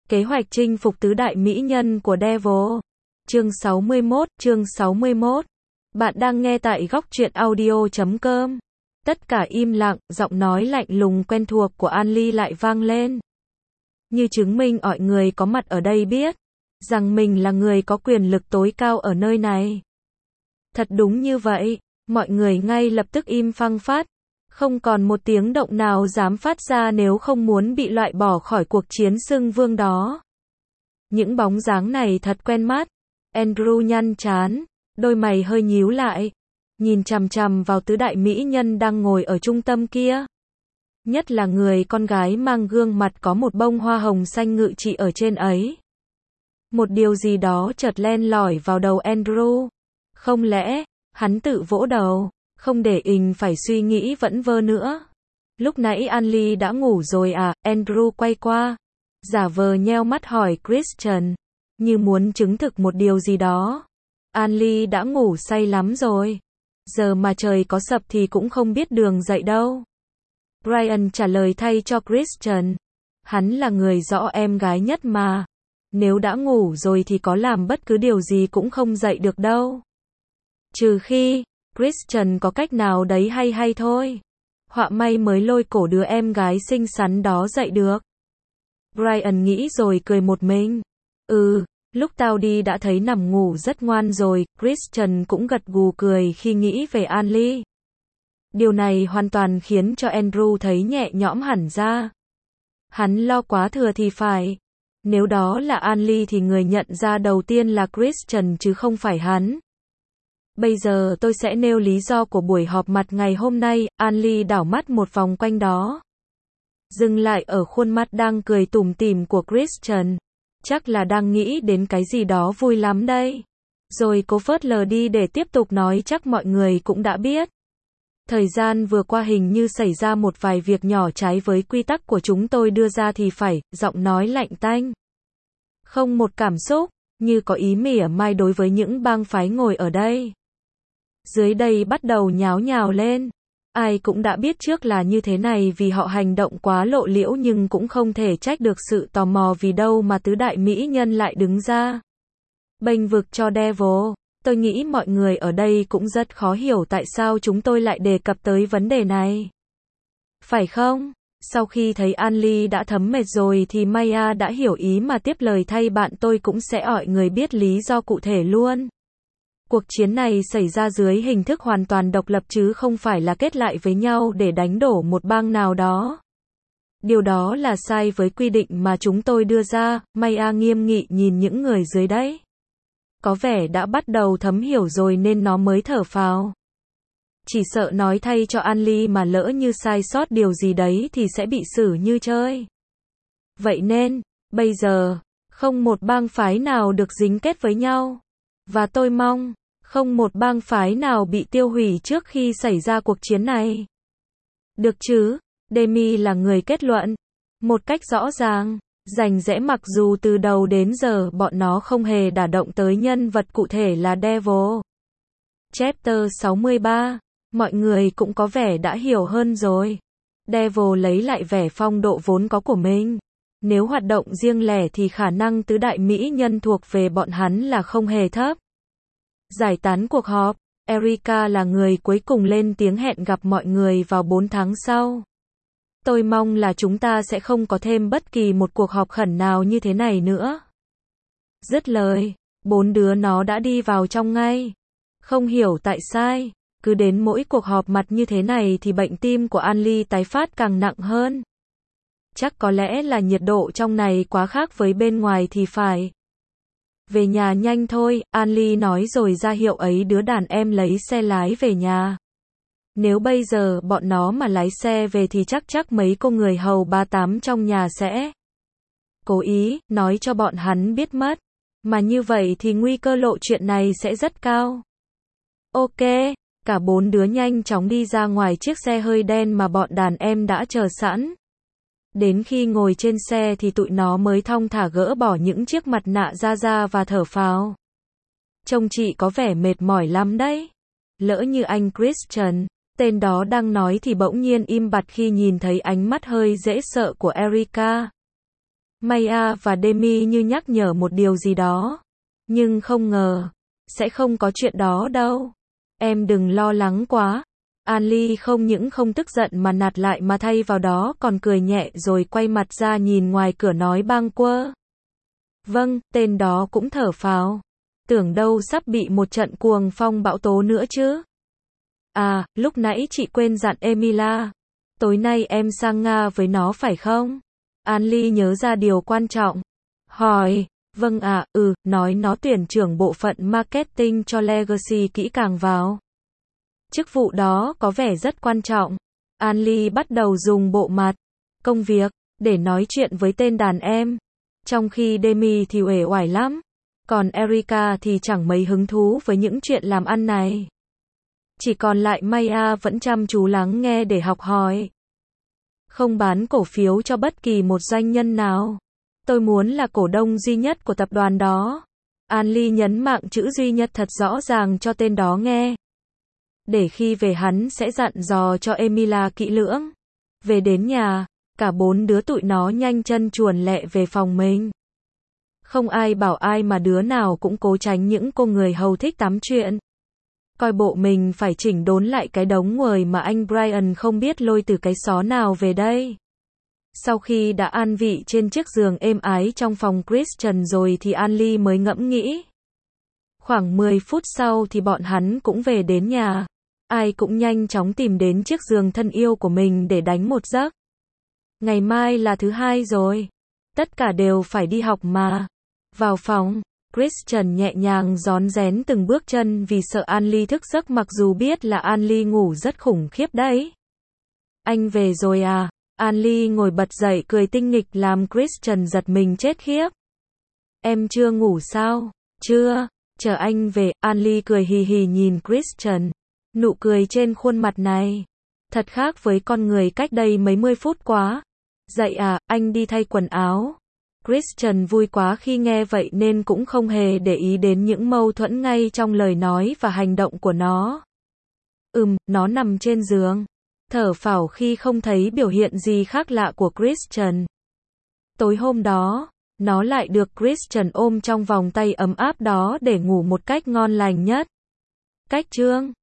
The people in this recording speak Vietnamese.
Kế hoạch chinh phục tứ đại mỹ nhân của Devil. Chương 61. Bạn đang nghe tại góc truyện audio.com. Tất cả im lặng, giọng nói lạnh lùng quen thuộc của An Ly lại vang lên. Như chứng minh mọi người có mặt ở đây biết rằng mình là người có quyền lực tối cao ở nơi này. Thật đúng như vậy, mọi người ngay lập tức im phăng phát. Không còn một tiếng động nào dám phát ra nếu không muốn bị loại bỏ khỏi cuộc chiến xưng vương đó. Những bóng dáng này thật quen mắt. Andrew nhăn trán, đôi mày hơi nhíu lại, nhìn chằm chằm vào tứ đại mỹ nhân đang ngồi ở trung tâm kia. Nhất là người con gái mang gương mặt có một bông hoa hồng xanh ngự trị ở trên ấy. Một điều gì đó chợt len lỏi vào đầu Andrew. Không lẽ, hắn tự vỗ đầu, không để ình phải suy nghĩ vẩn vơ nữa. Lúc nãy An Ly đã ngủ rồi à? Andrew quay qua, giả vờ nheo mắt hỏi Christian, như muốn chứng thực một điều gì đó. An Ly đã ngủ say lắm rồi. Giờ mà trời có sập thì cũng không biết đường dậy đâu. Brian trả lời thay cho Christian. Hắn là người rõ em gái nhất mà. Nếu đã ngủ rồi thì có làm bất cứ điều gì cũng không dậy được đâu. Trừ khi Christian có cách nào đấy hay thôi. Họa may mới lôi cổ đứa em gái xinh xắn đó dậy được. Brian nghĩ rồi cười một mình. Lúc tao đi đã thấy nằm ngủ rất ngoan rồi. Christian cũng gật gù cười khi nghĩ về An Ly. Điều này hoàn toàn khiến cho Andrew thấy nhẹ nhõm hẳn ra. Hắn lo quá thừa thì phải. Nếu đó là An Ly thì người nhận ra đầu tiên là Christian chứ không phải hắn. Bây giờ tôi sẽ nêu lý do của buổi họp mặt ngày hôm nay. An Ly đảo mắt một vòng quanh đó, dừng lại ở khuôn mặt đang cười tủm tỉm của Christian. Chắc là đang nghĩ đến cái gì đó vui lắm đây. Rồi cô phớt lờ đi để tiếp tục nói chắc mọi người cũng đã biết. Thời gian vừa qua hình như xảy ra một vài việc nhỏ trái với quy tắc của chúng tôi đưa ra thì phải, giọng nói lạnh tanh. Không một cảm xúc, như có ý mỉa mai đối với những bang phái ngồi ở đây. Dưới đây bắt đầu nháo nhào lên. Ai cũng đã biết trước là như thế này vì họ hành động quá lộ liễu nhưng cũng không thể trách được sự tò mò vì đâu mà tứ đại mỹ nhân lại đứng ra bênh vực cho Devil. Tôi nghĩ mọi người ở đây cũng rất khó hiểu tại sao chúng tôi lại đề cập tới vấn đề này. Phải không? Sau khi thấy An Ly đã thấm mệt rồi thì Maya đã hiểu ý mà tiếp lời thay bạn tôi cũng sẽ hỏi người biết lý do cụ thể luôn. Cuộc chiến này xảy ra dưới hình thức hoàn toàn độc lập chứ không phải là kết lại với nhau để đánh đổ một bang nào đó. Điều đó là sai với quy định mà chúng tôi đưa ra. Maya nghiêm nghị nhìn những người dưới đấy. Có vẻ đã bắt đầu thấm hiểu rồi nên nó mới thở phào. Chỉ sợ nói thay cho An Ly mà lỡ như sai sót điều gì đấy thì sẽ bị xử như chơi. Vậy nên, bây giờ, không một bang phái nào được dính kết với nhau. Và tôi mong, không một bang phái nào bị tiêu hủy trước khi xảy ra cuộc chiến này. Được chứ? Demi là người kết luận. Một cách rõ ràng, rành rẽ mặc dù từ đầu đến giờ bọn nó không hề đả động tới nhân vật cụ thể là Devil. Chapter 63. Mọi người cũng có vẻ đã hiểu hơn rồi. Devil lấy lại vẻ phong độ vốn có của mình. Nếu hoạt động riêng lẻ thì khả năng tứ đại mỹ nhân thuộc về bọn hắn là không hề thấp. Giải tán cuộc họp, Erica là người cuối cùng lên tiếng hẹn gặp mọi người vào 4 tháng sau. Tôi mong là chúng ta sẽ không có thêm bất kỳ một cuộc họp khẩn nào như thế này nữa. Dứt lời, 4 đứa nó đã đi vào trong ngay. Không hiểu tại sao, cứ đến mỗi cuộc họp mặt như thế này thì bệnh tim của An Ly tái phát càng nặng hơn. Chắc có lẽ là nhiệt độ trong này quá khác với bên ngoài thì phải. Về nhà nhanh thôi, An Ly nói rồi ra hiệu ấy đứa đàn em lấy xe lái về nhà. Nếu bây giờ bọn nó mà lái xe về thì chắc mấy cô người hầu 38 trong nhà sẽ cố ý nói cho bọn hắn biết mất. Mà như vậy thì nguy cơ lộ chuyện này sẽ rất cao. Ok, cả 4 đứa nhanh chóng đi ra ngoài chiếc xe hơi đen mà bọn đàn em đã chờ sẵn. Đến khi ngồi trên xe thì tụi nó mới thong thả gỡ bỏ những chiếc mặt nạ ra và thở phào. Trông chị có vẻ mệt mỏi lắm đấy. Lỡ như anh Christian, tên đó đang nói thì bỗng nhiên im bặt khi nhìn thấy ánh mắt hơi dễ sợ của Erica. Maya và Demi như nhắc nhở một điều gì đó. Nhưng không ngờ, sẽ không có chuyện đó đâu. Em đừng lo lắng quá. Anlie không những không tức giận mà nạt lại mà thay vào đó còn cười nhẹ rồi quay mặt ra nhìn ngoài cửa nói bâng quơ. Vâng, tên đó cũng thở phào. Tưởng đâu sắp bị một trận cuồng phong bão tố nữa chứ. À, lúc nãy chị quên dặn Emilia. Tối nay em sang Nga với nó phải không? Anlie nhớ ra điều quan trọng. Hỏi, vâng ạ, nói nó tuyển trưởng bộ phận marketing cho Legacy kỹ càng vào. Chức vụ đó có vẻ rất quan trọng. Anlie bắt đầu dùng bộ mặt, công việc, để nói chuyện với tên đàn em. Trong khi Demi thì uể oải lắm. Còn Erica thì chẳng mấy hứng thú với những chuyện làm ăn này. Chỉ còn lại Maya vẫn chăm chú lắng nghe để học hỏi. Không bán cổ phiếu cho bất kỳ một doanh nhân nào. Tôi muốn là cổ đông duy nhất của tập đoàn đó. Anlie nhấn mạnh chữ duy nhất thật rõ ràng cho tên đó nghe. Để khi về hắn sẽ dặn dò cho Emilia kỹ lưỡng. Về đến nhà, cả 4 đứa tụi nó nhanh chân chuồn lẹ về phòng mình. Không ai bảo ai mà đứa nào cũng cố tránh những cô người hầu thích tám chuyện. Coi bộ mình phải chỉnh đốn lại cái đống nguồi mà anh Brian không biết lôi từ cái xó nào về đây. Sau khi đã an vị trên chiếc giường êm ái trong phòng Christian rồi thì Anlie mới ngẫm nghĩ. Khoảng 10 phút sau thì bọn hắn cũng về đến nhà. Ai cũng nhanh chóng tìm đến chiếc giường thân yêu của mình để đánh một giấc. Ngày mai là thứ Hai rồi. Tất cả đều phải đi học mà. Vào phòng, Christian nhẹ nhàng rón rén từng bước chân vì sợ Anlie thức giấc mặc dù biết là Anlie ngủ rất khủng khiếp đấy. Anh về rồi à? Anlie ngồi bật dậy cười tinh nghịch làm Christian giật mình chết khiếp. Em chưa ngủ sao? Chưa, chờ anh về, Anlie cười hì hì nhìn Christian. Nụ cười trên khuôn mặt này thật khác với con người cách đây mấy mươi phút quá. Dậy à, anh đi thay quần áo. Christian vui quá khi nghe vậy nên cũng không hề để ý đến những mâu thuẫn ngay trong lời nói và hành động của nó. Nó nằm trên giường, thở phào khi không thấy biểu hiện gì khác lạ của Christian. Tối hôm đó, nó lại được Christian ôm trong vòng tay ấm áp đó để ngủ một cách ngon lành nhất. Cách chương